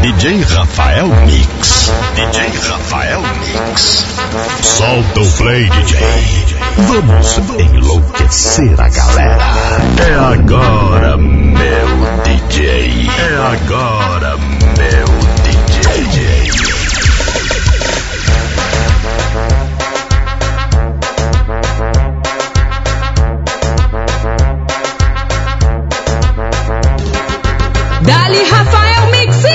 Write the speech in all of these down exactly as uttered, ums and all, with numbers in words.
D J Rafael Mix. D J Rafael Mix. Solta o play, D J. Vamos enlouquecer a galera. É agora, meu D J. É agora, meu D J. Dali Rafael Mix.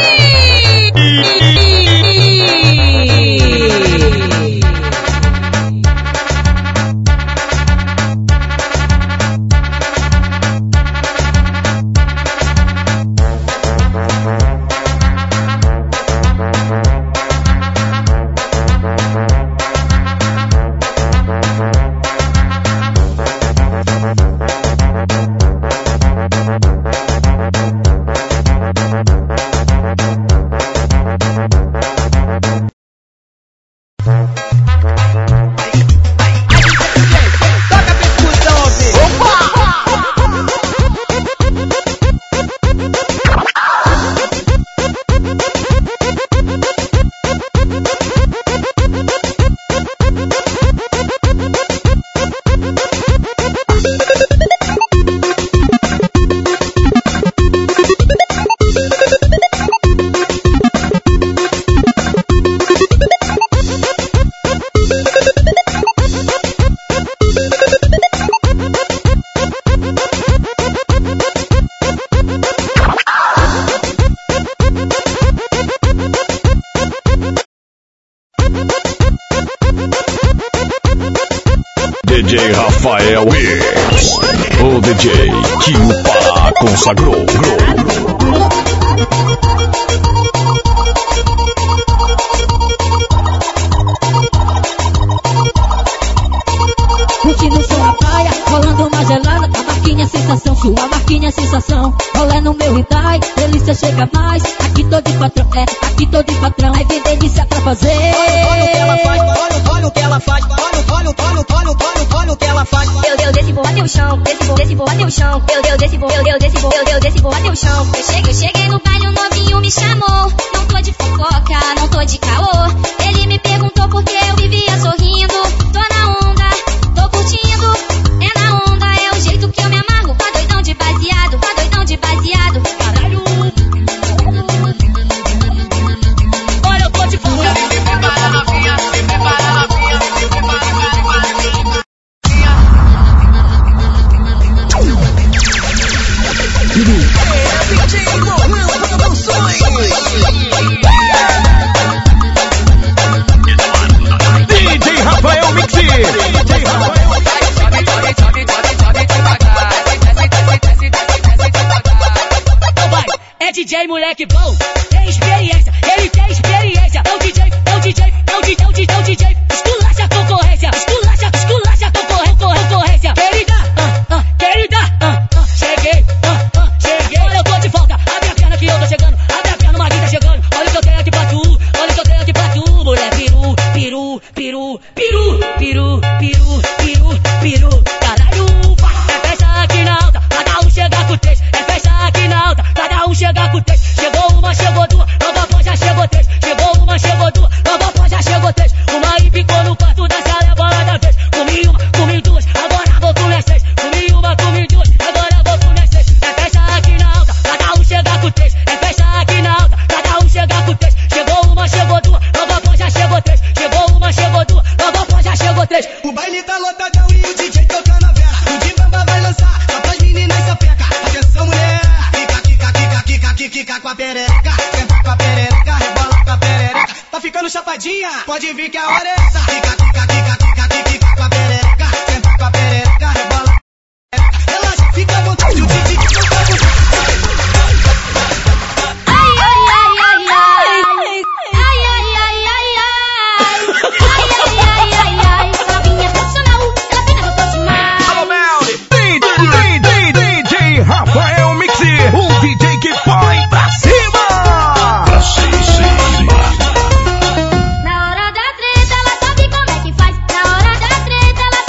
D J Rafael Mix, o D J que o Pará consagrou. Curtindo o som na praia, rolando uma gelada, a marquinha sensação, sua marquinha sensação. Rolê no meu Itai, delícia chega mais. Aqui tô de patrão, é, aqui tô de patrão. Aí vem delícia pra fazer. Olha o que ela faz, olha, olha o que ela faz. Olha, olha, olha, olha, olha, olha, olha o que ela faz. Eu, eu desci, vou até o chão, desci, vou, desci, vou até o chão. Eu, eu desci, vou, eu, eu desci, vou, eu, eu desci, vou até o chão. Eu cheguei, eu cheguei no baile, o novinho me chamou. Não tô de fofoca, não tô de caô. Ele me perguntou por que eu vivia sorrindo. Tô na onda, tô curtindo. É na onda, é o jeito que eu me amarro. Tá doidão de baseado, tá doidão de baseado. Caralho. Olha, eu tô de fora. Se prepara, novinha, se prepara, novinha, se prepara, novinha. D J Rafael Mix. D J Rafael É D J moleque bom, tem experiência, ele tem experiência. É o D J, é o D J, é o D J, é o D J, é o D J. Esculacha a concorrência, esculacha, esculacha a concorrência, concorrência. Querida, ah, ah, querida, ah, ah, cheguei, ah, ah, cheguei. Olha, eu tô de volta, abre a perna que eu tô chegando, abre a perna, uma vida chegando. Olha o que eu tenho aqui pra tu, olha o que eu tenho aqui pra tu. Mulher peru, peru, peru, peru, peru, peru, peru, peru. Caralho, é festa aqui na alta, cada um chega com três. É festa aqui na alta, cada um chega com três. Chegou uma, chegou duas, nova pós já chegou três. Chegou uma, chegou duas, nova pós já chegou três. Uma e picou no quarto da sala, é bola da vez. Comi uma, comi duas, agora vou comer seis. Comi uma, comi duas, agora vou comer seis. É festa aqui na alta, cada um chega com três. É festa aqui na alta, cada um chega com três. Chegou uma, chegou duas, nova pós já chegou três. Chegou uma, chegou duas, nova pós já chegou três. O baile tá lotadão e o D J tocando a vela. O de bamba vai lançar, só pras meninas sapeca. Atenção, mulher, fica, fica, fica, fica, fica, fica com a perereca. Senta com a perereca, rebola com a perereca. Tá ficando chapadinha, pode vir que a hora é essa. Fica, fica, fica, fica, fica, fica com a perereca. Senta com a perereca, rebola com a perereca. Relaxa, fica à vontade, o D J não tá com. Ai, ai, ai, ai, ai. Ai, ai, ai, ai, ai. Ai, ai, ai, ai, ai. Essa novinha profissional, ela fica no próximo. D J Rafael Mix, o D J que põe pra cima. Pra cima. Na hora da treta, ela sabe como é que faz. Na hora da treta, ela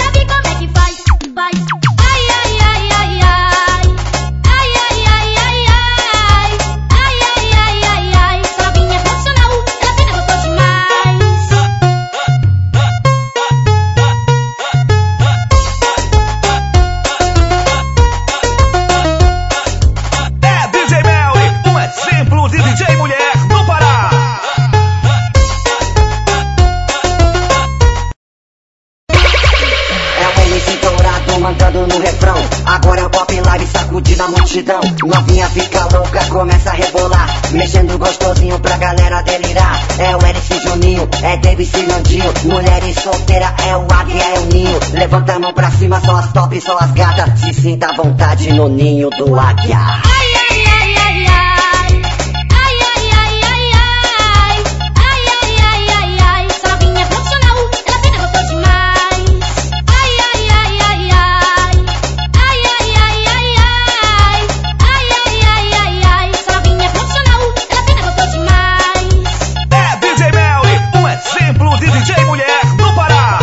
multidão. Novinha fica louca, começa a rebolar, mexendo gostosinho pra galera delirar. É o Eric Juninho, é David Cirandinho. Mulheres solteira, é o águia, é o ninho. Levanta a mão pra cima, só as top, só as gatas. Se sinta à vontade no ninho do águia. Ai, ai, ai, ai, ai. Ai, ai, ai, ai, ai. Ai, ai, ai, ai, ai. Essa novinha é profissional, ela pena gostou demais. Ai, ai, ai, ai, ai. Ai, ai, ai, ai, ai. Ai, ai, ai, ai, ai. Essa novinha é profissional, ela pena gostou demais. É D J Melly, um exemplo de D J mulher do Pará.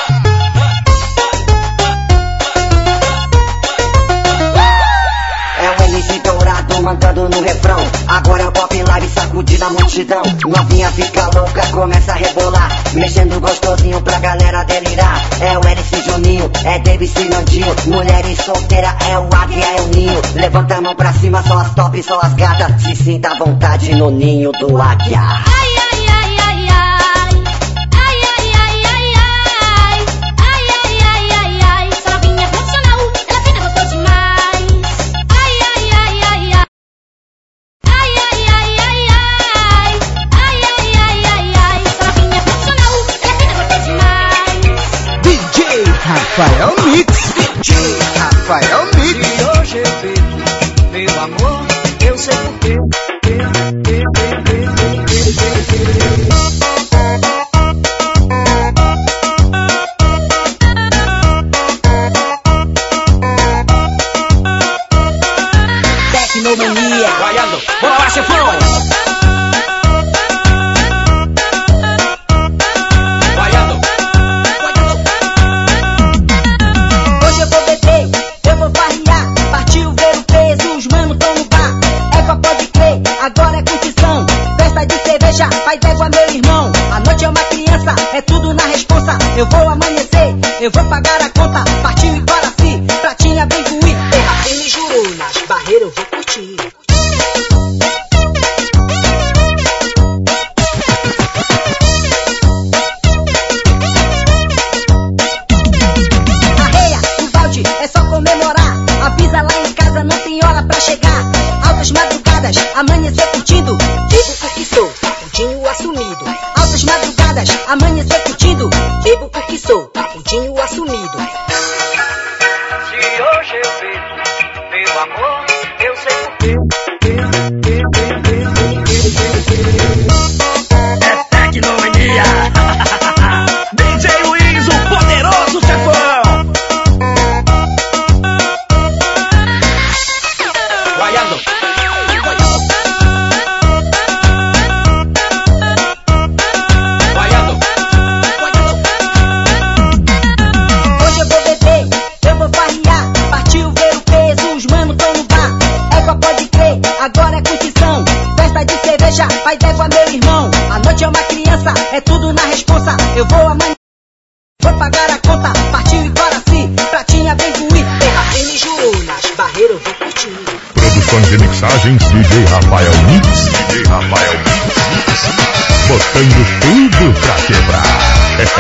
É o M C Dourado mandando no refrão. Agora é o pop live sacudindo a multidão. Novinha fica louca, começa a rebolar, mexendo gostosinho pra galera delirar. É o Eric Juninho, é David Cirandinho. Mulheres solteira, é o águia, é o ninho. Levanta a mão pra cima, só as top, só as gatas. Se sinta à vontade no ninho do águia. Ai, ai, ai, ai, ai. Ai, ai, ai, ai, ai. Ai, ai, ai, ai, ai. Essa novinha é profissional, ela pena gostou demais. Ai, ai, ai, ai, ai. Ai, ai, ai, ai, ai. Ai, ai, ai, ai, ai. Essa novinha é profissional, ela pena gostou demais. D J Rafael Mix. D J Rafael Mix. E hoje eu vejo, meu amor, eu sei porquê. Tecnomania. Guaiando, bora lá, chefão. Guaiando. Hoje eu vou beber, eu vou farrear. Partiu ver o peso, os manos tão no bar. Égua pode crer, agora é curtição. Festa de cerveja, faz égua meu irmão. A noite é uma criança, é tudo na responsa. Eu vou amanhecer, eu vou pagar a conta. Partiu Iguaraci, pratinha bem fui. Terrapina e jurou, nas barreiras eu vou curtir. Arreia, o balde, é só comemorar. Avisa lá em casa, não tem hora pra chegar. Altas madrugadas, amanhecer curtindo. Bebo porque sou, papudinho assumido. Altas madrugadas, amanhecer curtindo. Bebo porque sou, papudinho assumido. Se hoje eu vejo, meu amor, eu sei porquê. É tecnomania. D J Luiz, o poderoso chefão. Guaiando. Guaiando. Hoje eu vou beber, eu vou farrear. Partiu ver o peso, os manos tão no bar. Égua pode crer, agora é curtição. Festa de cerveja, faz égua meu irmão. A noite é uma criança, é tudo na responsa. Eu vou amanhã, vou pagar a conta. Partiu Iguaraci, pratinha bem fui. Terrapina e jurou, nas barreiras eu vou curtir. Produções e mixagens D J Rafael Mix. D J Rafael Mix. Botando tudo pra quebrar.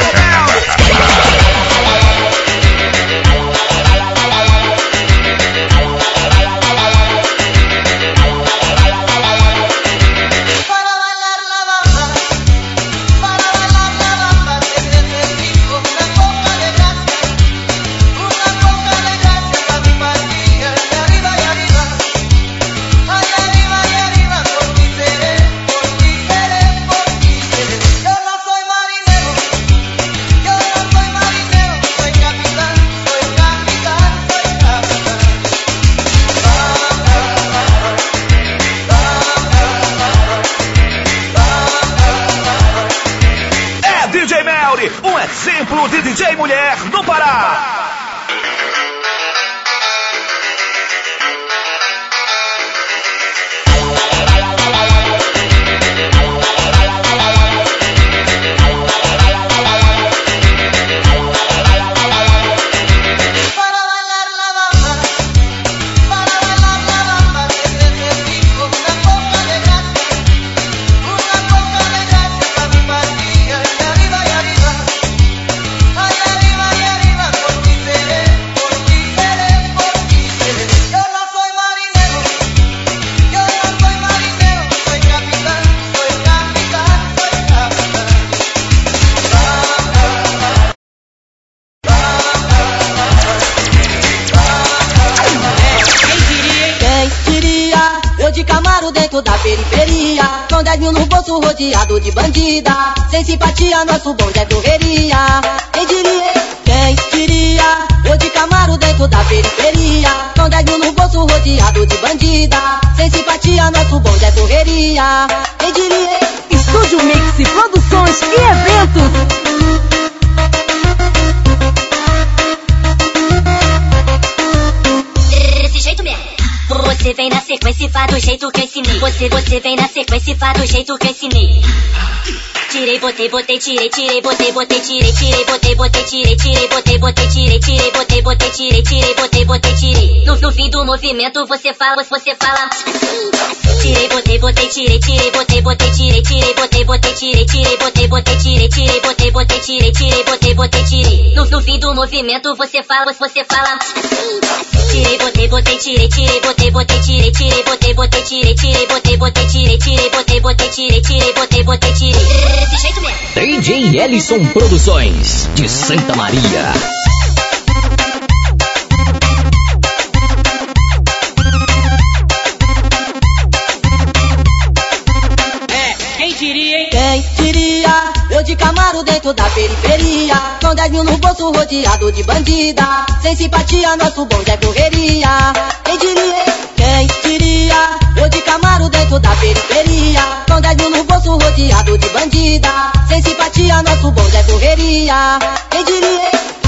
Para bailar la bamba, para bailar la bamba, te necesito una poca de gracia, una poca de gracia para mi María, de arriba y arriba, ay arriba y arriba, por ti seré, por ti seré, por ti seré. Yo no soy marinero, yo no soy marinero, soy capitán, soy capitán, soy capitán. É D J Melly, um exemplo de D J mulher do Pará. Para bailar la bamba, para bailar la bamba, te necesito una poca de gracia, una poca de gracia para mi María, de arriba y arriba, ay arriba y arriba, por ti seré. Camaro dentro da periferia, com dez mil no bolso rodeado de bandida. Sem simpatia, nosso bonde é correria. Quem diria, quem diria? Eu de Camaro dentro da periferia, com dez mil no bolso rodeado de bandida. Sem simpatia, nosso bonde é correria. Quem diria? Estúdio Mix, produções e eventos. Você vem na sequência e faz do jeito que eu ensinei. Você, você vem na sequência e faz do jeito que eu ensinei. Tirei, botei, botei, tirei, tirei, botei, botei, tirei, tirei, botei, botei, tirei, tirei, botei, botei, tirei, tirei, botei, botei, tirei, tirei, botei, botei, tirei. No, no fim do movimento você fala, você fala. Tirei, botei, botei, tirei, tirei, botei, botei, tirei, tirei, botei, botei, tirei, tirei, botei, botei, tirei, tirei, botei, botei, tirei, tirei, botei, botei, tirei. No, no fim do movimento você fala, você fala. Tirei, botei, botei, tirei, tirei, botei, botei, tirei, tirei, botei, botei, tirei, tirei, botei, botei, tirei, tirei, botei, botei, tirei, tirei, botei, botei, tirei. Desse jeito mesmo. D J Ellison Produções de Santa Maria. Quem diria? Eu de Camaro dentro da periferia, com dez mil no bolso rodeado de bandida. Sem simpatia, nosso bonde é correria. Quem diria? Quem diria? Eu de Camaro dentro da periferia, com dez mil no bolso rodeado de bandida. Sem simpatia, nosso bonde é correria. Quem diria?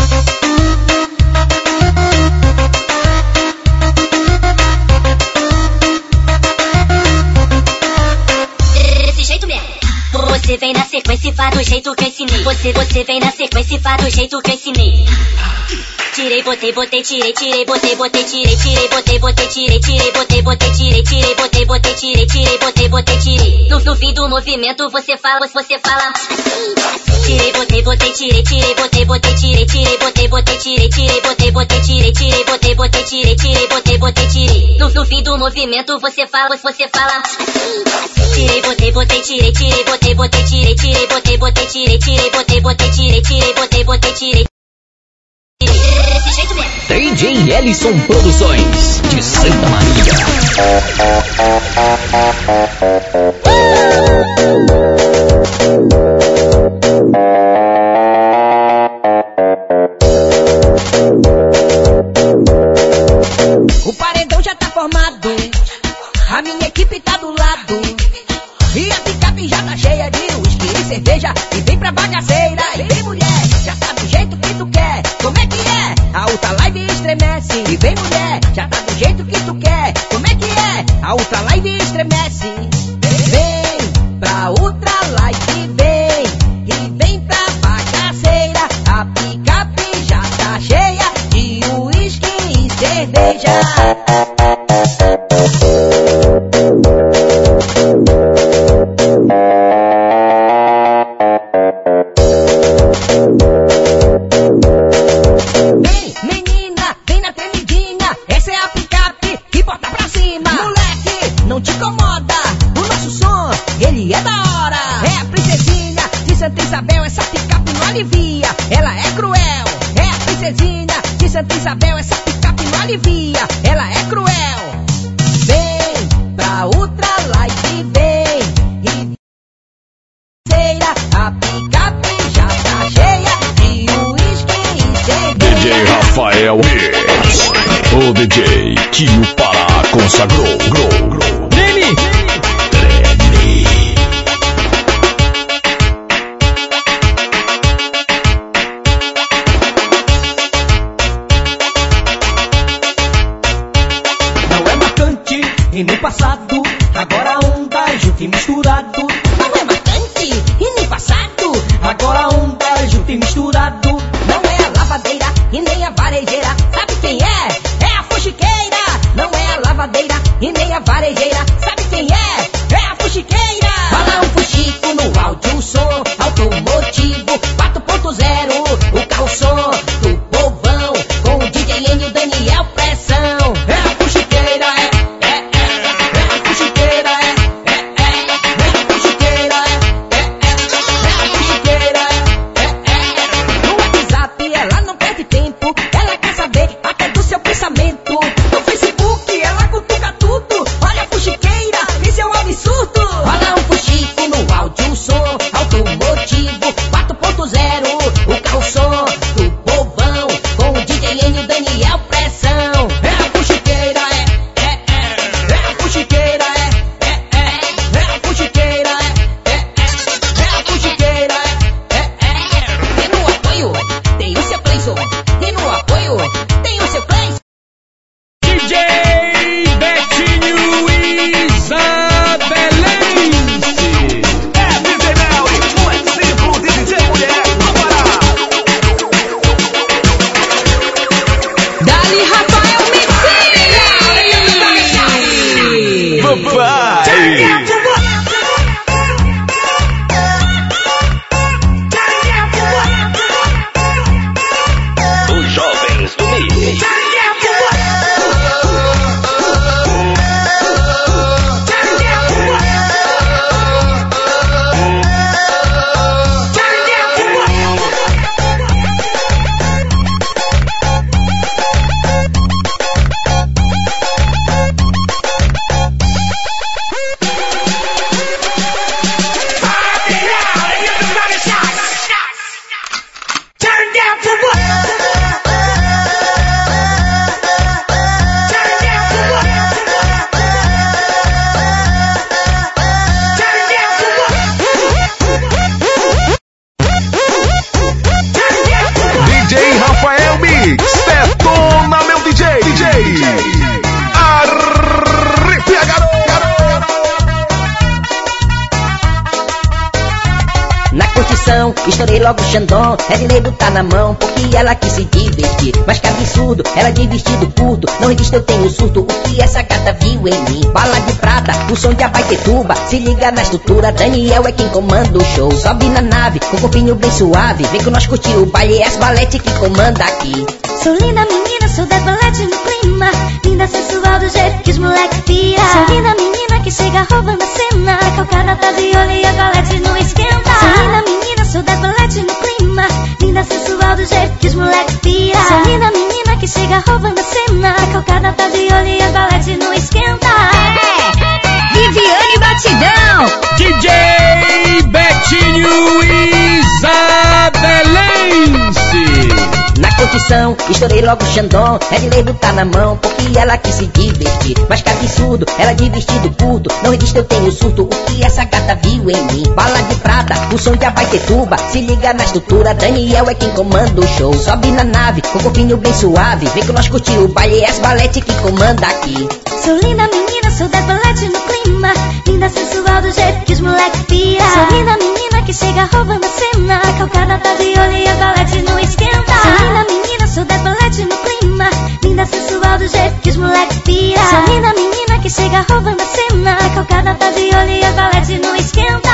Desse jeito mesmo. Você vem na sequência e faz do jeito que eu ensinei. Você, você vem na sequência e faz do jeito que eu ensinei. Tirei, botei, botei, tirei, tirei, botei, botei, tirei, tirei, botei, botei, tirei, tirei, botei, botei, tirei, tirei, botei, botei, tirei, tirei, botei, botei, tirei. No, no fim do movimento você fala, você fala. Tirei, botei, botei, tirei, tirei, botei, botei, tirei, tirei, botei, botei, tirei, tirei, botei, botei, tirei, tirei, botei, botei, tirei, tirei, botei, botei, tirei. No, no fim do movimento você fala, você fala. Tirei, botei, botei, tirei, tirei, botei, botei, tirei, tirei, botei, botei, tirei, tirei, botei, botei, tirei, tirei, botei, botei, tirei. Desse jeito mesmo. D J Ellison Produções de Santa Maria. O paredão já tá formado, a minha equipe tá do lado, e a picape já tá cheia de uísque e cerveja. E vem pra bagaceira, e vem mulher, já tá do jeito que tu quer. Como é que é? A Ultra Live estremece. E vem mulher, já tá do jeito que tu quer. Como é que é? A Ultra Live estremece. Vem pra Ultra Live, vem, e vem pra bagaceira. A picape já tá cheia de uísque e cerveja. Santa Isabel, essa picape não alivia, ela é cruel. Vem pra Ultra Light, vem e ceira, a picape já tá cheia de uísque e cerveja. D J Rafael Mix, o D J que o Pará consagrou. Nele, teve surto. Rola um fuxique no áudio, o som automotivo quatro ponto zero. O carro som do povão com o D J N e o Daniel Pressão. É a fuxiqueira, é, é, é. É a fuxiqueira, é, é, é. É a fuxiqueira, é, é, é. É a fuxiqueira, é, é, é. E no apoio tem o seu Playson. E no apoio tem o seu Playson. D J Betinho Isabelense. É D J Melly, um exemplo de D J mulher no Pará. Dali Rafael Mixi. Papai. Os jovens do Mix. D J Rafael Mix. Detona, meu D J. D J. Arrepia, garoto. Na curtição, estourei logo o Xandão. Ednei botar na mão, porque ela quis se divertir. Mas que absurdo, ela de vestido curto. Não resiste, eu tenho surto, o que essa gata viu em mim. Bala de prata, o som de Abaetetuba. Se liga na estrutura, Daniel é quem comanda o show. Sobe na nave, com o corpinho bem suave. Vem com nós curtir o baile, é as balete que comanda aqui. Sou linda menina, sou das balete no clima. Linda, sensual, do jeito que os moleque pira. Sou linda menina que chega roubando a cena. A calcada tá de olho e a balete não esquenta. Sou linda menina, sou das balete no clima. Linda, sensual, do jeito que os moleque pira. Sou linda menina que chega roubando a cena. A calcada tá de olho e a balete não esquenta. É, Viviane Batidão. D J Betinho Isabelense. Na curtição, estourei logo o Xandão. Ednei botar na mão, porque ela quis se divertir. Mas que absurdo, ela de vestido curto. Não resiste, eu tenho surto, o que essa gata viu em mim. Bala de prata, o som de Abaetetuba. Se liga na estrutura, Daniel é quem comanda o show. Sobe na nave, com o corpinho bem suave. Vem com nós curtir o baile, é as balete que comanda aqui. Sou linda menina, sou das balete no clima. Linda, sensual, do jeito que os moleque pira. Sou linda menina que chega roubando a cena. A calcada tá de olho e a balete não esquenta. Sou linda menina, sou das balete no clima. Linda, sensual, do jeito que os moleque pira. Sou linda menina que chega roubando a cena. A calcada tá de olho e a balete não esquenta.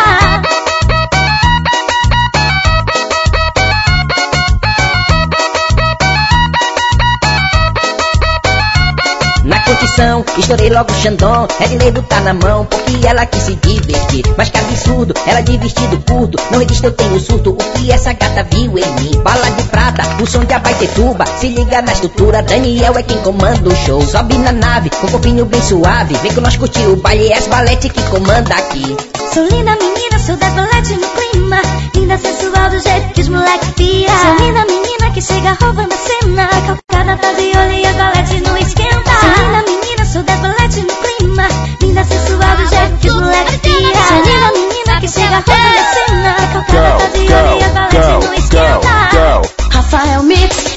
Na curtição, estourei logo o Xandão. Ednei botar na mão, porque ela quis se divertir. Mas que absurdo, ela de vestido curto. Não resiste, eu tenho surto, o que essa gata viu em mim. Bala de prata, o som de Abaetetuba. Se liga na estrutura, Daniel é quem comanda o show. Sobe na nave, com o corpinho bem suave. Vem com nós curtir o baile, é as balete que comanda aqui. Sou linda menina, sou das balete no clima. Linda, sensual, do jeito que os moleque pira. Sou linda menina que chega roubando a cena. A calcada tá de olho e a balete não esquenta. Sou linda menina, sou das balete no clima. Linda, sensual, do jeito que os moleque pira. Sou linda menina que chega roubando a cena. A calcada tá de olho e a balete não esquenta. Rafael Mix.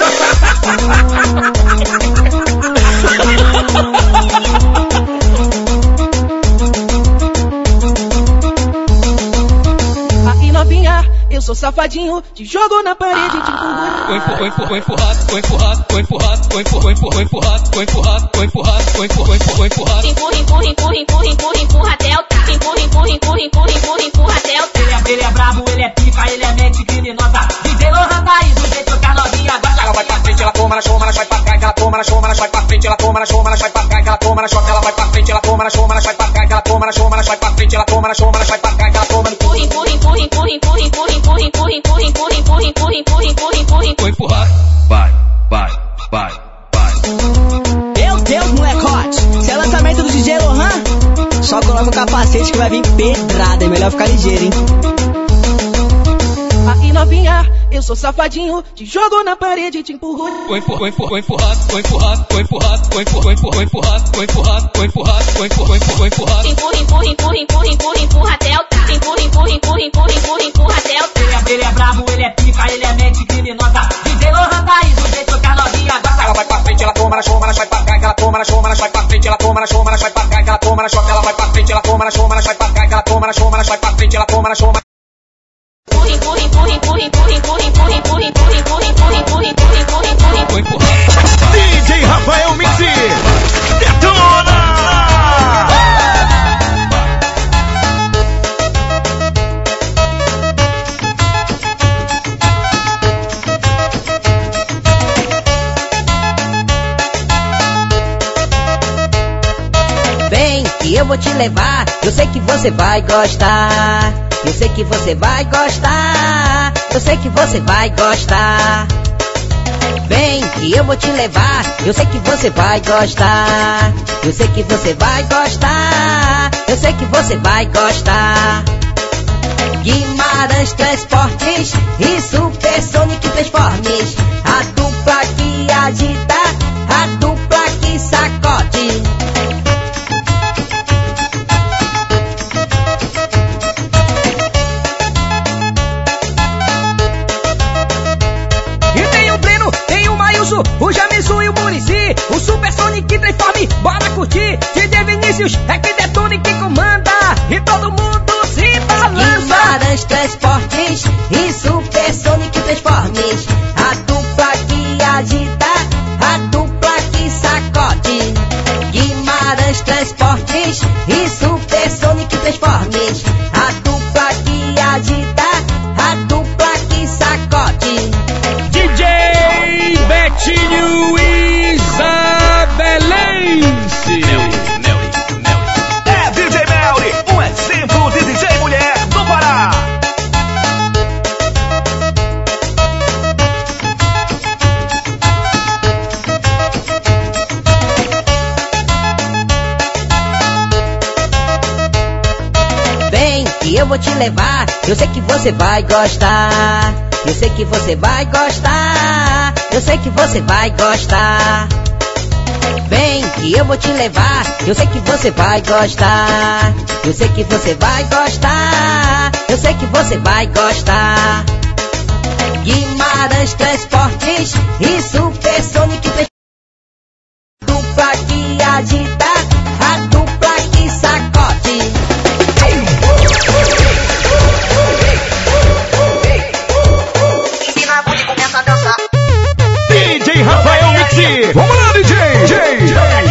Aqui novinha, eu sou safadinho, te jogo na parede, te empurro. Foi empurrado, foi empurrado, foi empurrado, foi empurrado, foi empurrado, foi empurrado, foi empurrado, foi empurrado, foi empurrado. Empurra, empurra, empurra, empurra, empurra, empurra até o tá. Empurra, empurra, empurra, empurra, empurra, empurra até o tá. Ele é, ele é brabo, ele é pica, ele é mente criminosa. D J Lohan tá aí, do jeito que a novinha gosta. Ela vai pra frente, ela toma na choma, ela vai pra trás, ela toma na choma, ela vai pra frente, ela toma na choma, ela vai pra trás, ela toma na choma, ela vai pra frente, ela toma na choma, ela vai pra trás, ela toma na choma, ela vai pra frente, ela toma na choma, ela vai pra trás, ela toma no empurra, empurra, empurra, empurra, empurra, empurra, empurra, empurra, empurra, empurra, empurra, empurra, empurra, empurra, empurra. Foi empurrado. Vai, vai, vai, vai. Meu Deus, moleque hot. Se é lançamento do D J Lohan, Só coloca o capacete que vai vir pedrada. É melhor ficar ligeiro, hein? Aí novinha, eu sou safadinho, te jogo na parede e te empurro. Vou empurrar, vou empurrar, vou empurrar, vou empurrar, vou empurrar, vou empurrar, vou empurrar, vou empurrar, vou empurrar, vou empurrar, vou empurrar. Empurra, empurra, empurra, empurra, empurra, empurra até o tá. Empurra, empurra, empurra, empurra, empurra, empurra até o tá. Ele é, ele é brabo, ele é pica, ele é mente criminosa. D J Lohan Thaís, o jeito que a novinha gosta. Ela vai pra frente, ela toma na choma, ela vai pra cá, ela toma na choma, ela vai pra frente, ela toma na choma, ela vai pra cá, ela toma na choma, ela vai pra frente, ela toma na choma, ela vai pra cá, ela toma na choma, ela vai pra frente, ela toma na choma. Empurra, empurra, empurra, empurra, empurra, empurra, empurra, empurra, empurra, empurra, empurra, empurra, empurra, empurra, Vou empurrar. D J Rafael Mix, detona! Vem que eu vou te levar, eu sei que você vai gostar. Eu sei que você vai gostar. Eu sei que você vai gostar. Vem que eu vou te levar, eu sei que você vai gostar. Eu sei que você vai gostar. Eu sei que você vai gostar. Guimarães Transportes e Supersonic Transformes, a dupla que agita, a dupla que sacode. O Jamisu e o Muricy, o Supersonic Transforme, bora curtir. D J Vinícius é que detona e que comanda, e todo mundo se balança. Guimarães Transportes e Supersonic Transformes, a dupla que agita, a dupla que sacode. Guimarães Transportes e Supersonic Transformes, a dupla que agita, a dupla que sacode. D J Betinho Isabelense. É D J Melly, um exemplo de D J mulher do Pará. Vem que eu vou te levar, eu sei que você vai gostar. Eu sei que você vai gostar. Eu sei que você vai gostar. Vem que eu vou te levar, eu sei que você vai gostar. Eu sei que você vai gostar. Eu sei que você vai gostar. Guimarães Transportes e Supersonic Transportes, dupla que agita, a dupla que sacode. D J Rafael Mix, vamos lá, D J! D J.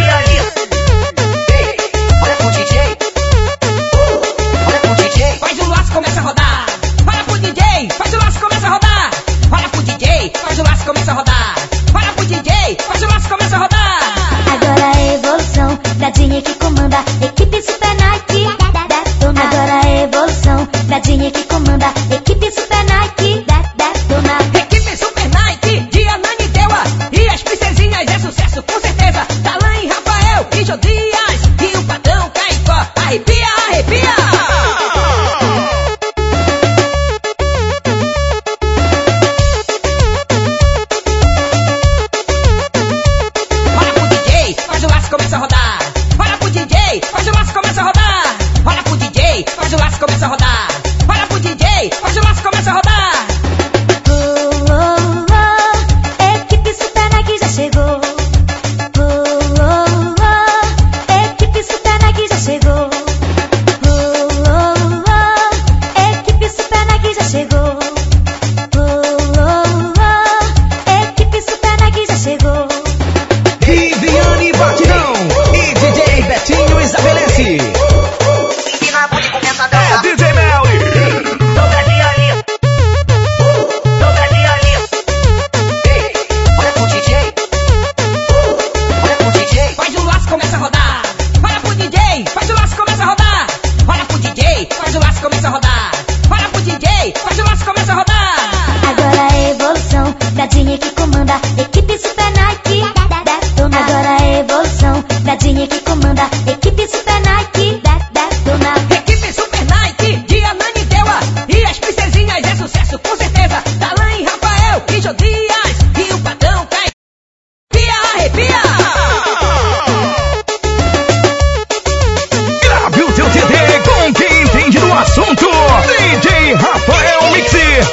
Olha pro D J. Olha pro D J. Faz o laço, começa a rodar. Olha pro D J, faz o laço, começa a rodar. Olha pro D J, faz o laço, começa a rodar. Olha pro D J, faz o laço, começa a rodar. Agora a evolução da assunto. D J Rafael Mix.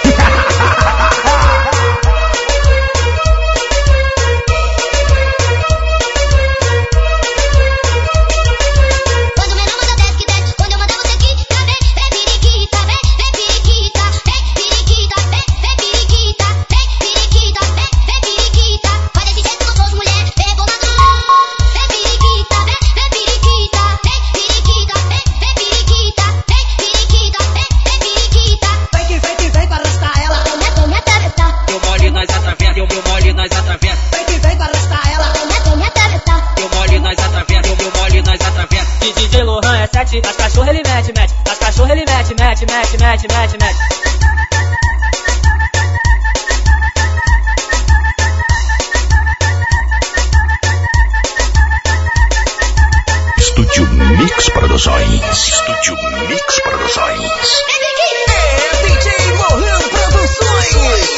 As cachorras ele mete, mete. As cachorras ele mete, mete, mete, mete, mete, mete. Estúdio Mix Produções. Estúdio Mix Produções. É D J Morrão Produções.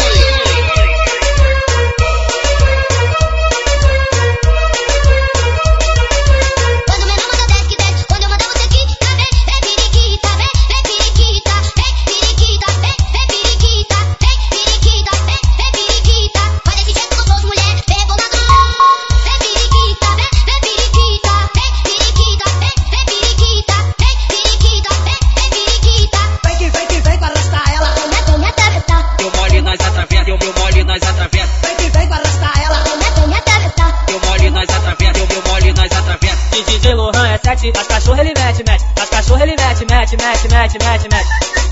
As cachorras ele mete, mete. As cachorras ele mete, mete, mete, mete, mete, mete.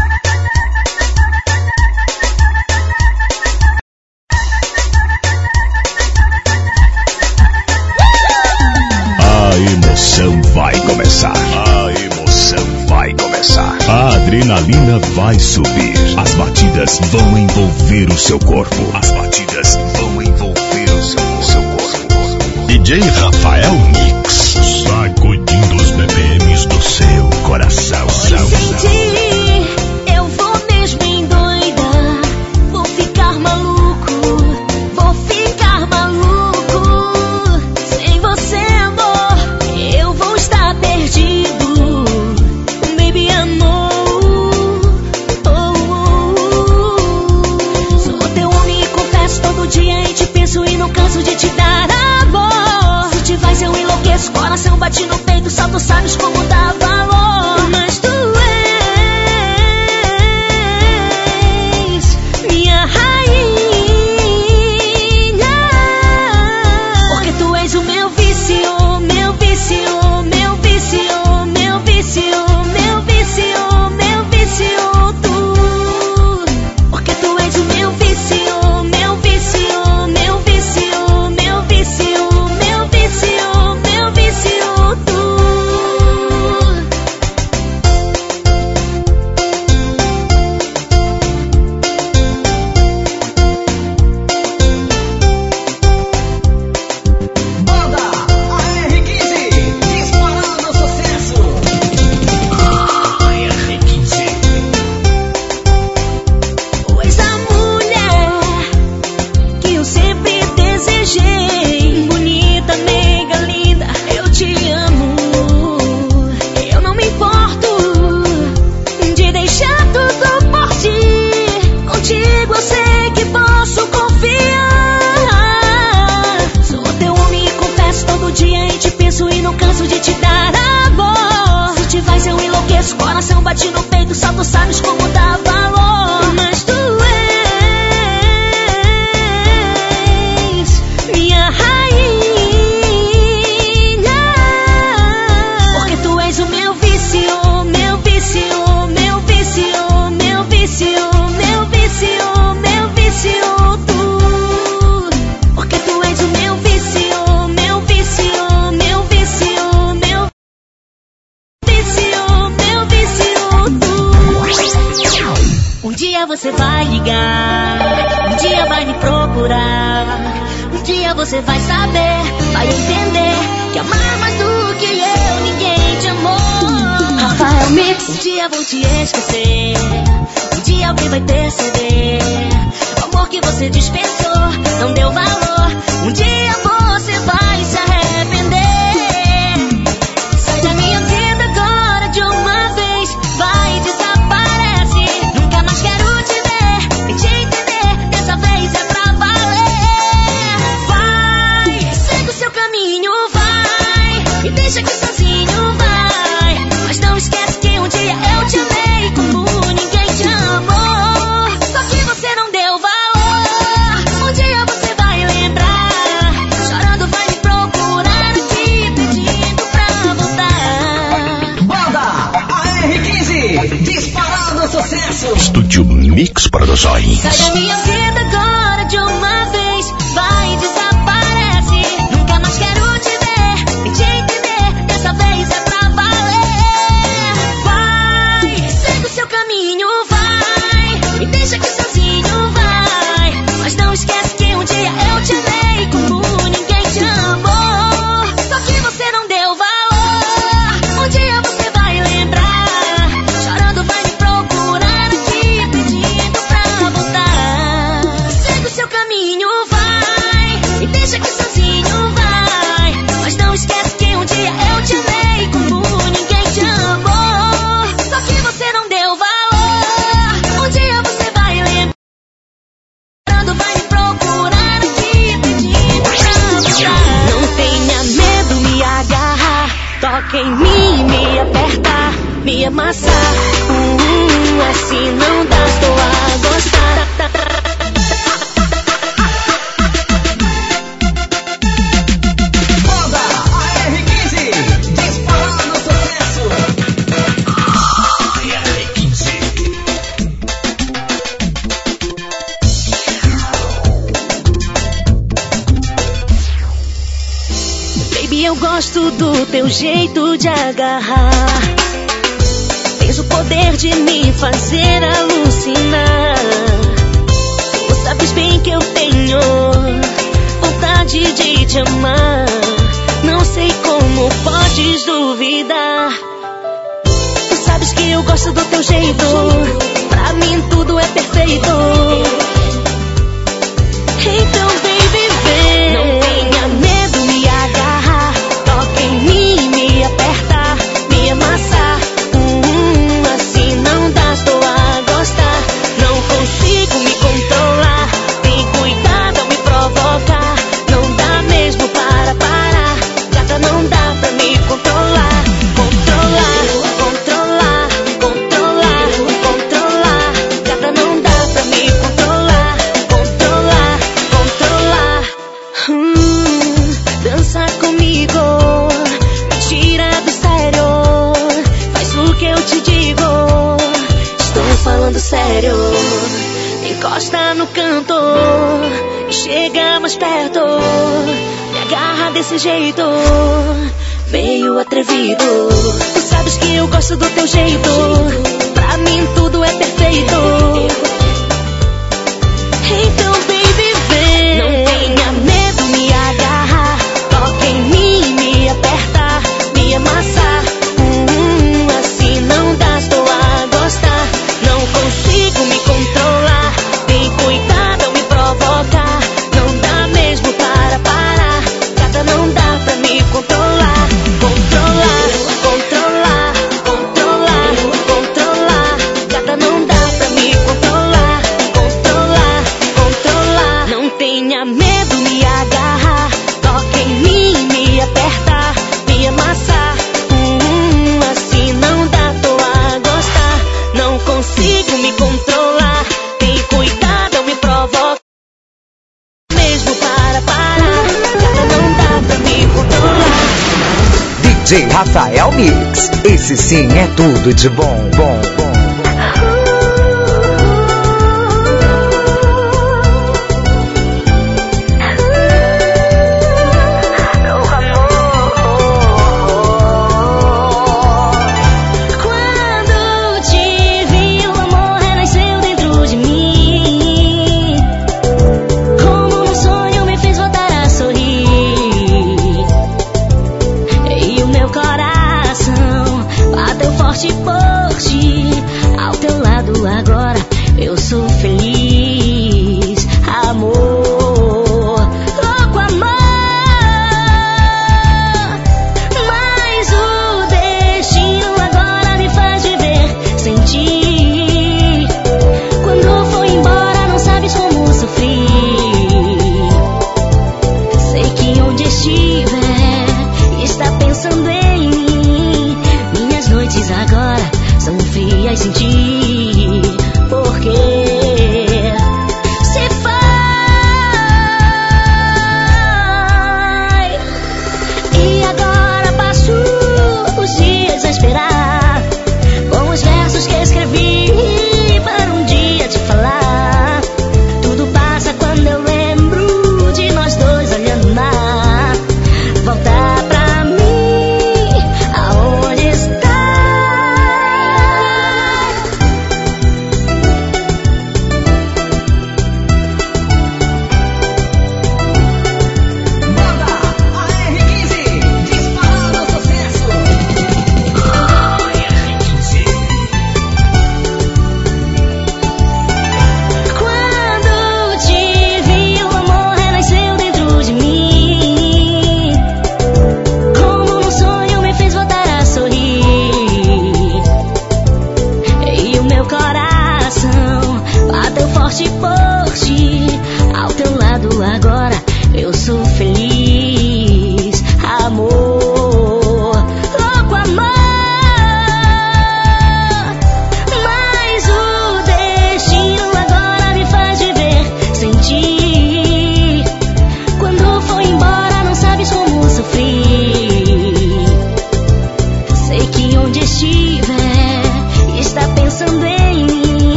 A emoção vai começar. A emoção vai começar. A adrenalina vai subir. As batidas vão envolver o seu corpo. As batidas vão envolver o seu, o seu corpo. D J Rafael Mix. Sacudindo os B P Ms do seu coração. Senti, eu vou mesmo endoidar. Vou ficar maluco, vou ficar maluco. Sem você, amor, eu vou estar perdido. Baby, amor, oh, oh, oh. Sou teu homem e confesso todo dia e te penso e não canso de te dar amor. Se te vais eu enlouqueço, coração bate no peito, só tu sabes como dá valor. Mas tu és minha rainha, porque tu és o meu vício, meu vício, meu vício, meu vício, meu vício, meu vício, tu. Porque tu és o meu vício, meu vício, meu vício, meu vício, meu vício, meu vício, tu. Banda A R quinze, disparando sucesso. A R quinze. Pois a mulher que eu sempre desejei, bonita, meiga, linda, eu te amo. Eu não me importo de deixar tudo por ti. Contigo eu sei que posso confiar. Sou teu homem e confesso todo dia e te penso e não canso de te dar amor. Se te vais eu enlouqueço, coração bate no peito, só tu sabes como dá valor. Mas tu és minha rainha, porque tu és o meu vício, meu vício, meu vício, meu vício, meu vício, meu vício, tu. Porque tu és o meu vício, meu vício, meu vício, meu vício, meu vício, tu. Um dia você vai ligar, um dia vai me procurar, um dia você vai saber, vai entender que amar mais do que eu ninguém te amou. Rafael Mix. Um dia vou te esquecer, um dia alguém vai perceber o amor que você dispensou, não deu valor. Um dia você vai se arrepender. Sai da minha vida agora de uma vez, vai desabafar. sucesso. Estúdio Mix Produções. Sai da minha vida agora de uma vez, vai e desaparece. Nunca mais quero te ver, te entender, dessa vez é pra valer. Vai, segue o seu caminho, vai, me deixa aqui sozinho, vai. Mas não esquece que um dia eu te amei como ninguém te amou. Só que você não deu valor. Um dia você vai lembrar, chorando vai me procurar aqui, pedindo pra voltar. Segue o seu caminho, vai, me deixa aqui sozinho, vai. Mas não esquece que um dia eu te amei como ninguém te amou. Só que você não deu valor. Um dia você vai lembrar, chorando vai me procurar aqui, pedindo pra voltar. Não tenha medo, me agarrar, toca em mim, me apertar, me amassar. Hum, assim não dá, estou a gostar. Moda A R quinze, disparado no sucesso. A R quinze. Baby, eu gosto do teu jeito de agarrar. Tens o poder de me fazer alucinar. Tu sabes bem que eu tenho vontade de te amar. Não sei como podes duvidar. Tu sabes que eu gosto do teu jeito. Pra mim tudo é perfeito. Então, baby, vem. Não tenha medo, me agarrar, toca em mim, me apertar, me amassar. Hum, assim não dá, estou a gostar. Não consigo me controlar. Tem cuidado ao me provocar. Não dá mesmo para parar. Gata, não dá pra me controlar. Controlar, controlar, controlar, controlar. Gata, não dá pra me controlar. Controlar, controlar. Hum, dança comigo, me tira do sério. Faz o que eu te digo, estou falando sério. Encosta no canto e chega mais perto. Me agarra desse jeito, meio atrevido. Tu sabes que eu gosto do teu jeito. Pra mim tudo é perfeito. Então, baby, vem. Não tenha medo, me agarrar, toca em mim, me apertar, me amassar. Hum, assim não dá, estou a gostar. Não consigo me controlar. Tem cuidado ao me provocar. Não dá mesmo para parar. Gata, não dá pra me controlar. Controlar, controlar, controlar, controlar. Gata, não dá pra me controlar. Controlar, controlar. Não tenha medo, me agarrar, toca em mim, me apertar, me amassar. Hum, assim não dá, tô a gostar. Não consigo me controlar. Tem cuidado ao me provocar. Mesmo para parar. Gata, não dá pra me controlar. D J Rafael Mix, esse sim é tudo de bom, bom, bom. Quando te vi, o amor renasceu dentro de mim. Como um sonho me fez voltar a sorrir. E o meu coração bateu forte por ti. Ao teu lado agora eu sou feliz, amor, louco amor. Mas o destino agora me faz viver sem ti. Quando for embora não sabes como sofri. Sei que onde estiver está pensando em mim. Minhas noites agora são frias sem ti. Porque se vai. E agora passo os dias a esperar, com os versos que escrevi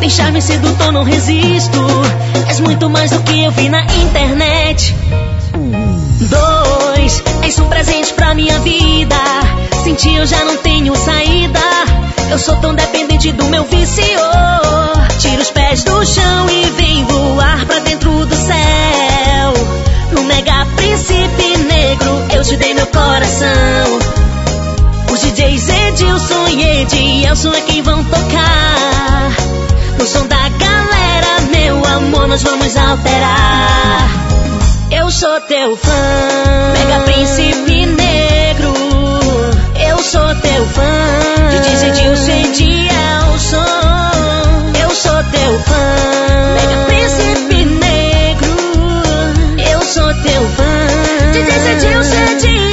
Tem charme sedutor, não resisto. És muito mais do que eu vi na internet. Dois, és um presente pra minha vida. Sem ti eu já não tenho saída. Eu sou tão dependente do meu vício. Tira os pés do chão e vem voar pra dentro do céu. No mega príncipe negro eu te dei meu coração. Os D Js Edilson e Edielson é quem vão tocar. No som da galera, meu amor, nós vamos alterar. Eu sou teu fã, mega príncipe negro. Eu sou teu fã, D Js Edilson e Edielson. Eu sou teu fã, mega príncipe negro. Eu sou teu fã, D Js Edilson e Edielson.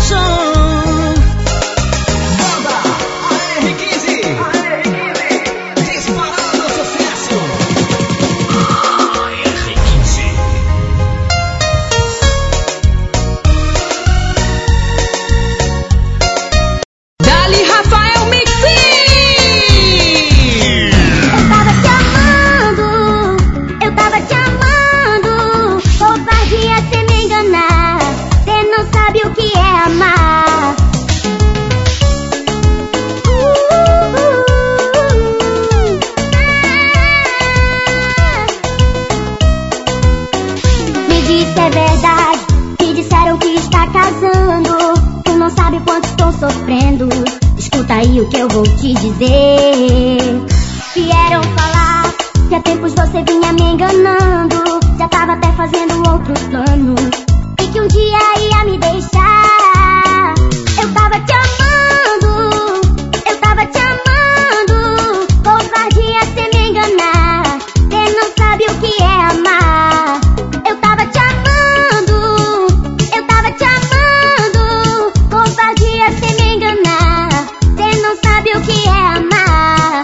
Escuta aí o que eu vou te dizer. Vieram falar que há tempos você vinha me enganando. Já tava até fazendo outros planos e que um dia ia me deixar. Eu tava te amando, eu tava te amando. Covardia cê me enganar, cê não sabe o que é amar. Eu tava te amando, eu tava te amando. Covardia cê me enganar, cê não sabe o que é amar.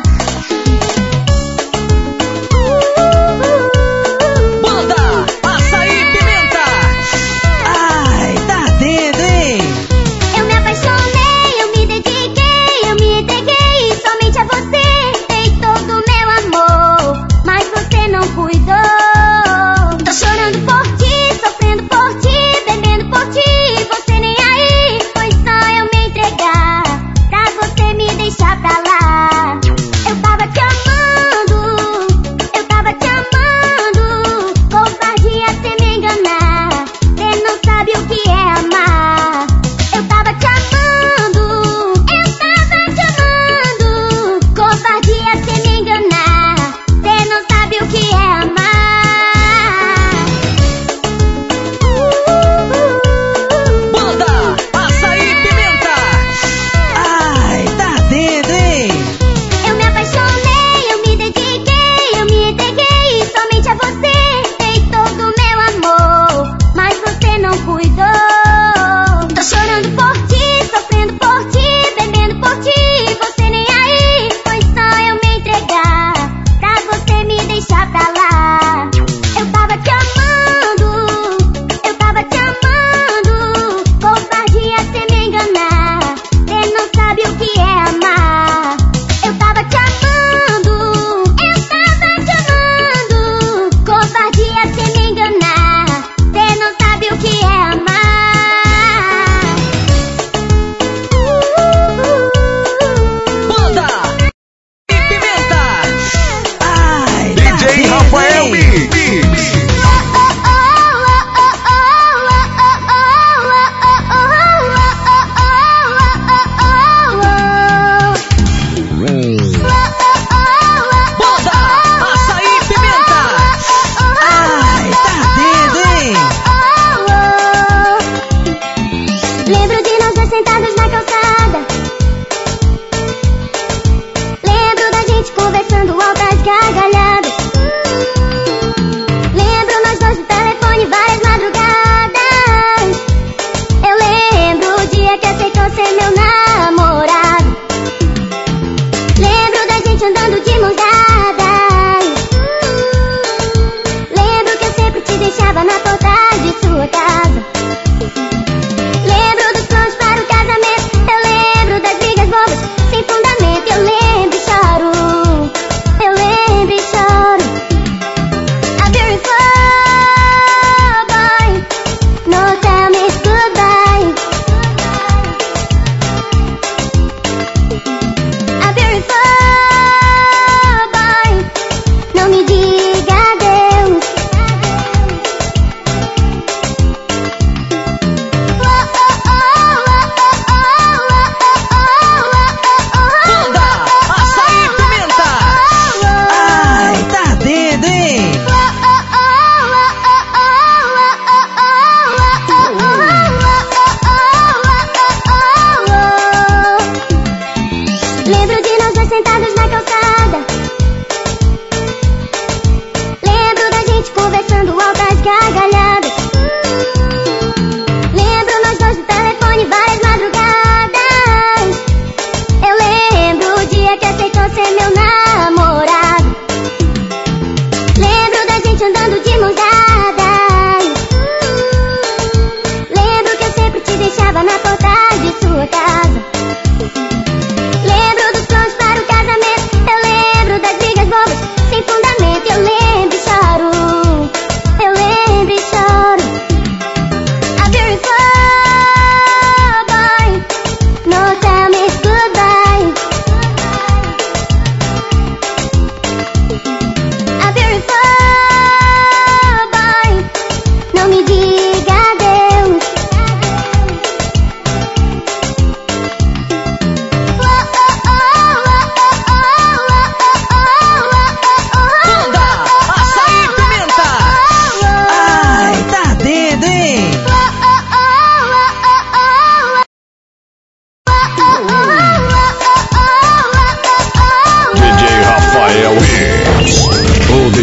Banda Açaí Pimenta. Ai, tá dentro, hein? Eu me apaixonei, eu me dediquei, eu me entreguei somente a você. Dei todo o meu amor, mas você não cuidou. Tô chorando por ti, sofrendo por ti, bebendo por ti. Você nem aí, foi só eu me entregar pra você me deixar pra lá. Eu tava te amando, eu tava te amando. Covardia cê me enganar, cê não sabe o que é amar. Eu tava te amando, eu tava te amando. Covardia cê me enganar, cê não sabe o que é amar. Banda Açaí Pimenta. Ai, tá dentro, hein? Eu me apaixonei, eu me dediquei, eu me entreguei somente a você. Dei todo o meu amor, mas você não cuidou. Tô chorando por ti, sofrendo por ti, bebendo por ti. Você nem aí, foi só eu me entregar pra você me deixar pra lá. Eu tava te amando, eu tava te amando. Covardia cê me enganar, cê não sabe o que é amar. Eu tava te amando, eu tava te amando. Covardia cê me enganar, cê não sabe o que é amar. Banda e Pimenta. Ai, D J Rafael Mix. Banda Açaí Pimenta. Ai, tá dentro, hein? Lembro de nós dois sentados na calçada. Lembro da gente conversando altas gargalhadas. Lembro nós dois no telefone várias madrugadas. Eu lembro o dia que aceitou ser meu namorado. Lembro da gente andando de mãos dadas. Lembro que eu sempre te deixava na porta de sua casa. Lembro dos planos para o casamento. Eu lembro das brigas bobas sem fundamento. Eu lembro e choro. Eu lembro e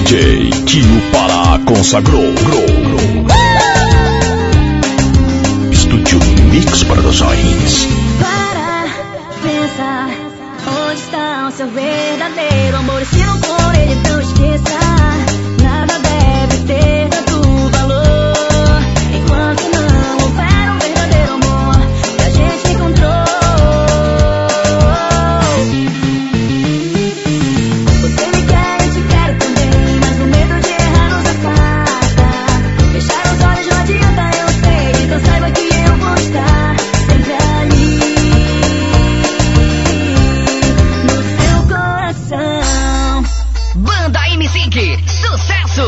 J que o Pará consagrou. Estúdio Mix Produções. Para pensar, onde está o seu verdadeiro amor? E se não for ele, então esqueça. Nada deve ter tanto valor enquanto não houver um verdadeiro amor que a gente encontrou. Você me quer, eu te quero também, mas o medo de errar nos afasta. Fechar os olhos não adianta, eu sei, então saiba que eu vou estar sempre ali no seu coração. Banda M cinco, sucesso!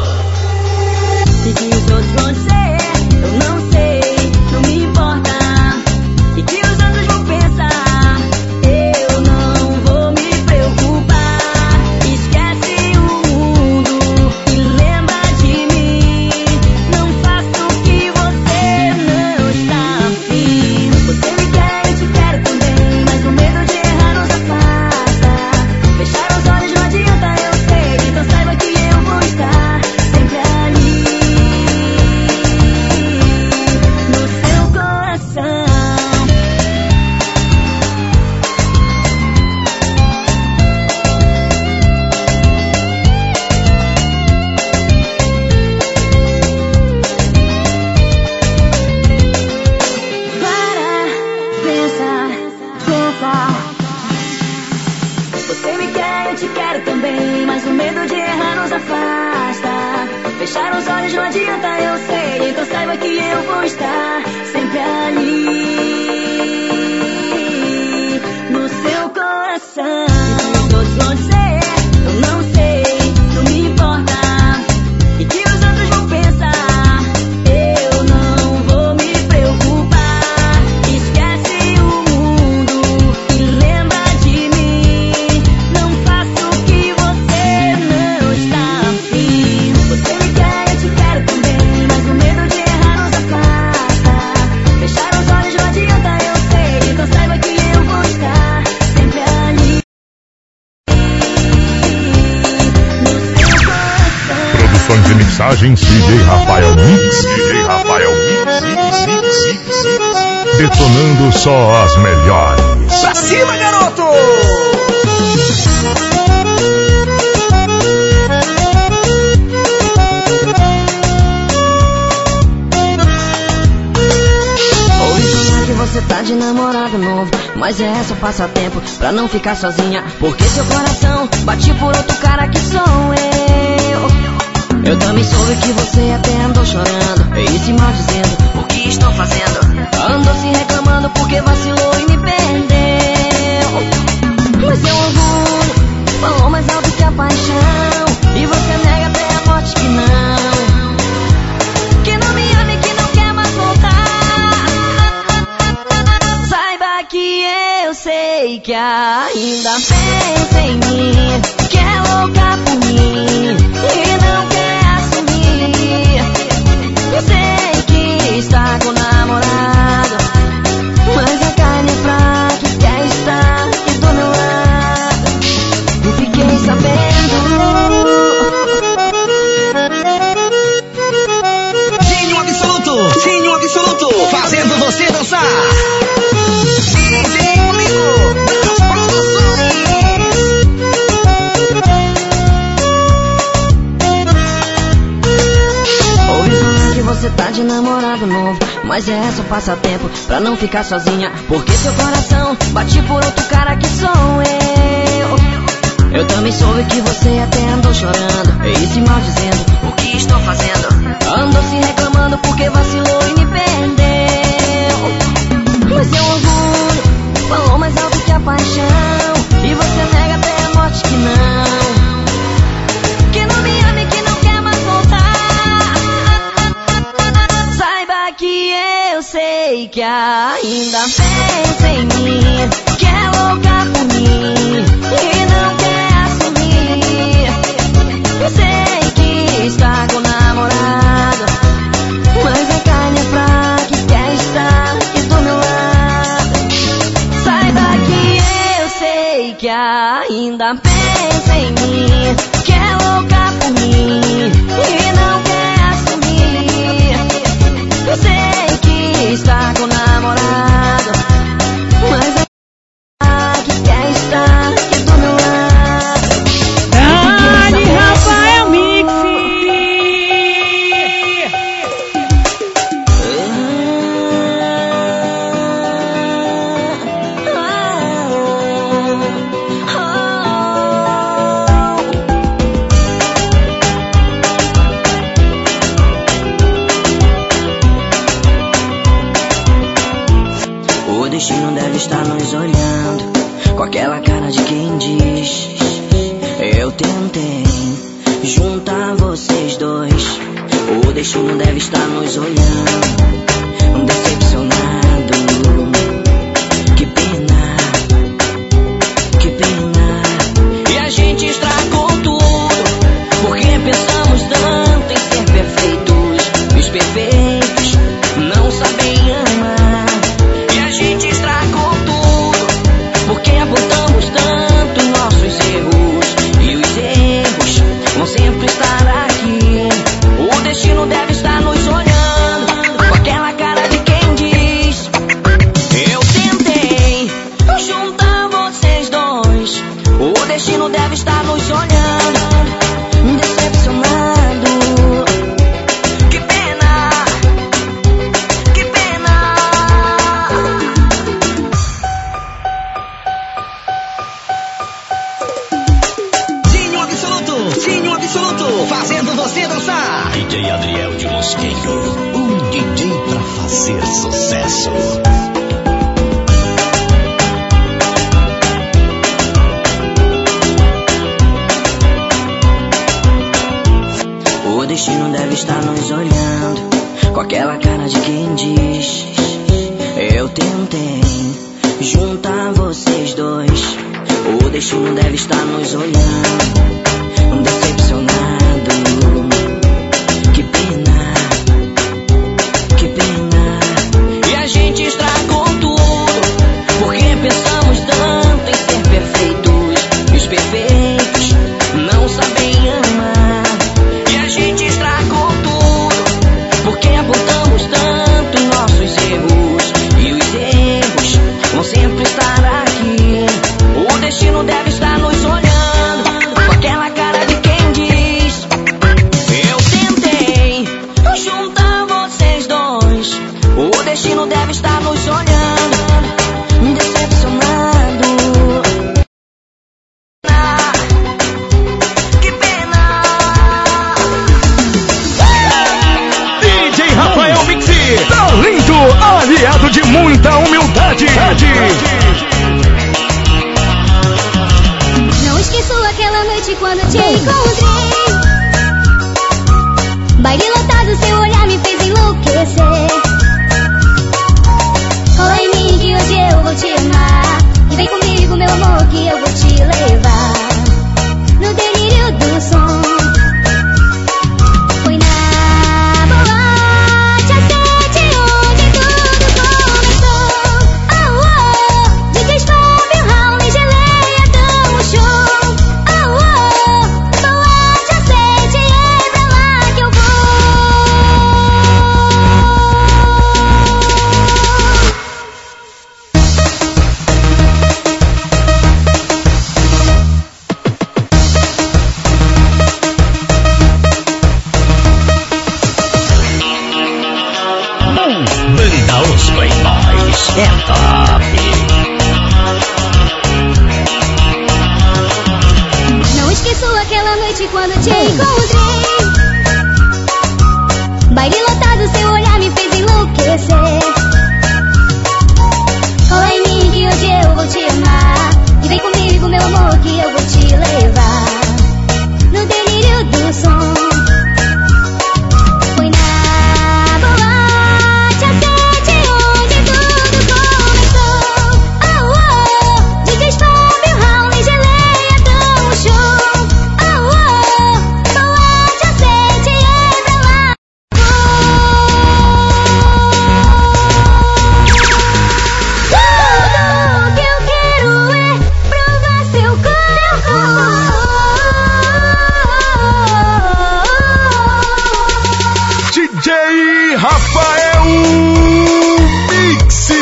E que os outros vão dizer, eu não sei, não me importa. E que os outros vão pensar, eu não vou me preocupar. Esquece o mundo e lembra de mim. Não faço o que você não está afim. Você me quer, eu te quero também, mas o medo de errar nos afasta. Fechar os olhos não adianta, eu sei, então saiba que eu vou estar sempre ali no seu coração. Para pensar, pensar. Você me quer, eu te quero também, mas o medo de errar nos afasta. Fechar os olhos não adianta, eu sei, então saiba que eu vou estar sempre ali no seu coração. E que os outros vão dizer, eu não sei, não me importa. E que os outros vão pensar, eu não vou me preocupar. Esquece o mundo e lembra de mim. Não faço o que você não está afim. Você me quer, eu te quero também, mas o medo de errar nos afasta. Fechar os olhos não adianta, eu sei, então saiba que eu vou estar sempre ali no seu coração. Produções e mixagens D J Rafael Mix. D J Rafael Mix. Detonando só as melhores. Pra cima, garoto! Ouvi falar que você tá de namorado novo, mas é só passatempo pra não ficar sozinha. Porque seu coração bate por outro cara que sou eu. Eu também soube que você até andou chorando e se maldizendo o que estou fazendo. Andou se reclamando porque vacilou e me perdeu. Mas seu orgulho falou mais alto que a paixão, e você nega até a morte que não. Que não me ama e que não quer mais voltar. Saiba que eu sei que ainda pensa em mim, que é louca por mim e não quer assumir. Eu sei que está com o namorado, mas a carne é fraca e quer estar aqui do meu lado. Eu fiquei sabendo. Dinho absoluto, Dinho absoluto, fazendo você dançar. D J Comigo, das produções. Ouvi falar que você tá de namorado novo, mas é só passatempo pra não ficar sozinha. Porque seu coração bate por outro cara que sou eu. Eu também soube que você até andou chorando e se maldizendo o que estou fazendo. Andou se reclamando porque vacilou e me perdeu. Mas seu orgulho falou mais alto que a paixão, e você nega até a morte que não. Que não me ama e que não quer mais voltar. Saiba que eu sei que ainda pensa em mim, que é louca por mim e não quer assumir. Eu sei que está com o namorado, mas a carne é fraca e quer estar aqui do meu lado. Saiba que eu sei que ainda pensa em mim, que é louca por tentei juntar vocês dois. O destino deve estar nos olhando, decepcionado. Que pena, que pena. E a gente estragou tudo, porque pensamos tanto em ser perfeitos. E os perfeitos não sabem amar. E a gente estragou tudo, porque apontamos tanto em nossos erros. E os erros vão sempre estar aqui. O destino deve estar nos olhando, com aquela cara de quem diz: eu tentei juntar vocês dois. O destino deve estar nos olhando, decepcionado. Que pena, que pena. Dinho Absoluto, Dinho Absoluto, fazendo você dançar. D J Adriel de Mosqueiro, um D J pra fazer sucesso. O destino deve estar nos olhando, com aquela cara de quem diz: eu tentei juntar vocês dois. O destino deve estar nos olhando, decepcionado. Que pena, que pena. E a gente estragou tudo, porque pensamos tanto em ser perfeitos. E os perfeitos não sabem amar. E a gente estragou tudo, porque apontamos tanto em nossos erros. E os erros vão sempre estar aqui. O destino deve estar nos olhando, com aquela cara de quem diz: eu tentei juntar vocês dois. O destino deve estar nos olhando, decepcionado. Que pena. D J Rafael Mix, talento aliado de muita humildade. Não esqueço aquela noite quando te encontrei. Baile lotado, seu olhar me fez enlouquecer. Cola em mim que hoje eu vou te amar. E vem comigo, meu amor, que eu vou te levar no delírio do som. Foi na boate às sete onde tudo começou. Oh, oh, D Js Fábio, Raul e Geleia dão um show. Oh, oh, boate às sete, é pra lá que eu vou. Banda Os Playboys é top. Não esqueço aquela noite quando te encontrei. Baile lotado, seu olhar me fez enlouquecer. Cola em mim que hoje eu vou te amar. E vem comigo, meu amor, que eu vou te levar no delírio do som. Foi na boate às sete onde tudo começou. Oh, oh, D Js Fábio, Raul e Geleia dão um show. Oh, oh, boate às sete, é pra lá. Tudo que eu quero é provar seu coração. D J Rafael Mix.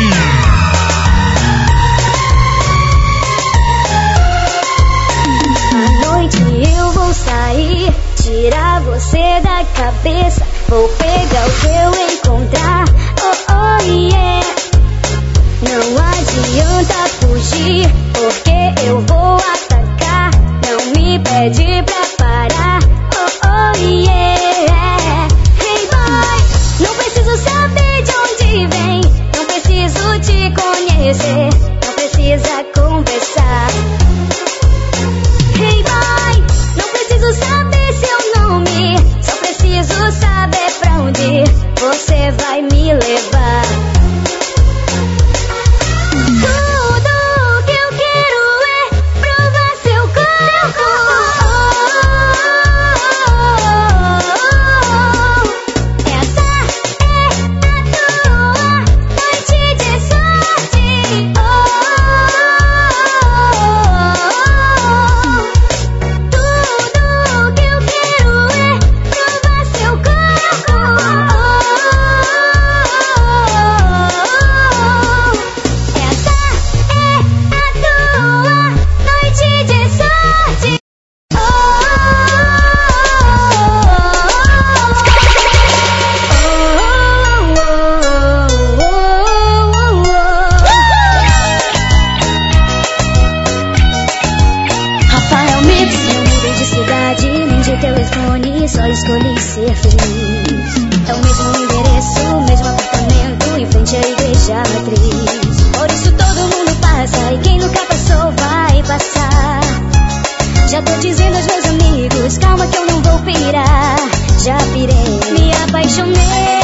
À noite eu vou sair, tirar você da cabeça. Vou pegar o que eu encontrar. Oh, oh, yeah. Não adianta fugir, porque eu vou atacar. Não me pede pra parar. Oh, oh, yeah. Hey boy, não preciso saber de onde vem. Não preciso te conhecer. Não precisa conversar. Hey boy, telefone, só escolhi ser feliz. É o mesmo endereço, o mesmo apartamento, em frente à igreja matriz. Por isso todo mundo passa, e quem nunca passou vai passar. Já tô dizendo aos meus amigos, calma que eu não vou pirar. Já pirei, me apaixonei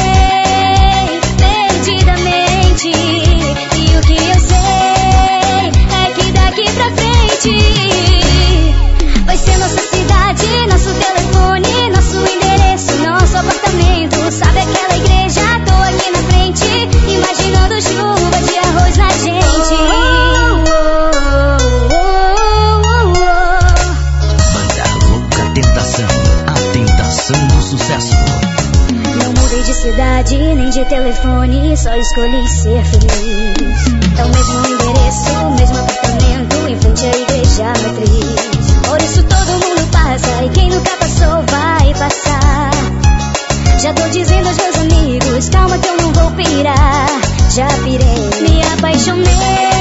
perdidamente. E o que eu sei é que daqui pra frente vai ser nossa cidade, nosso telefone, nosso endereço, nosso apartamento. Sabe aquela igreja? Tô aqui na frente, imaginando chuva de arroz na gente. Banda Louca Tentação, a tentação do sucesso. Não mudei de cidade, nem de telefone, só escolhi ser feliz. É o mesmo endereço, o mesmo apartamento, em frente à igreja matriz. Por isso todo mundo passa, e quem nunca passou vai passar. Já tô dizendo aos meus amigos, calma que eu não vou pirar. Já pirei, me apaixonei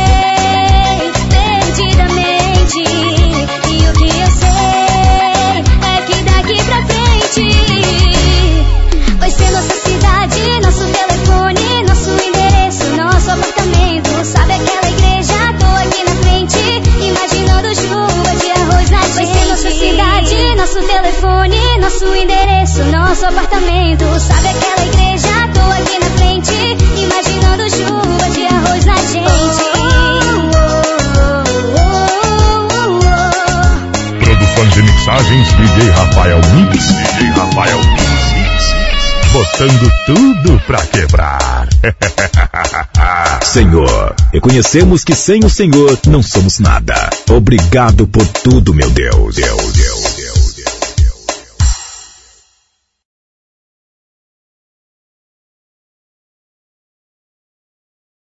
perdidamente. E o que eu sei é que daqui pra frente vai ser nossa cidade, nosso telefone, nosso endereço, nosso apartamento. Sabe aquela igreja? Tô aqui na frente, imaginando chuva de arroz na gente. Vai ser nossa cidade, nosso telefone, nosso endereço, nosso apartamento. Sabe aquela igreja? Tô aqui na frente, imaginando chuva de arroz na gente. Produções e mixagens D J Rafael Mix, D J Rafael Mix, botando tudo pra quebrar. Senhor, reconhecemos que sem o Senhor não somos nada. Obrigado por tudo, meu Deus. Deus, Deus.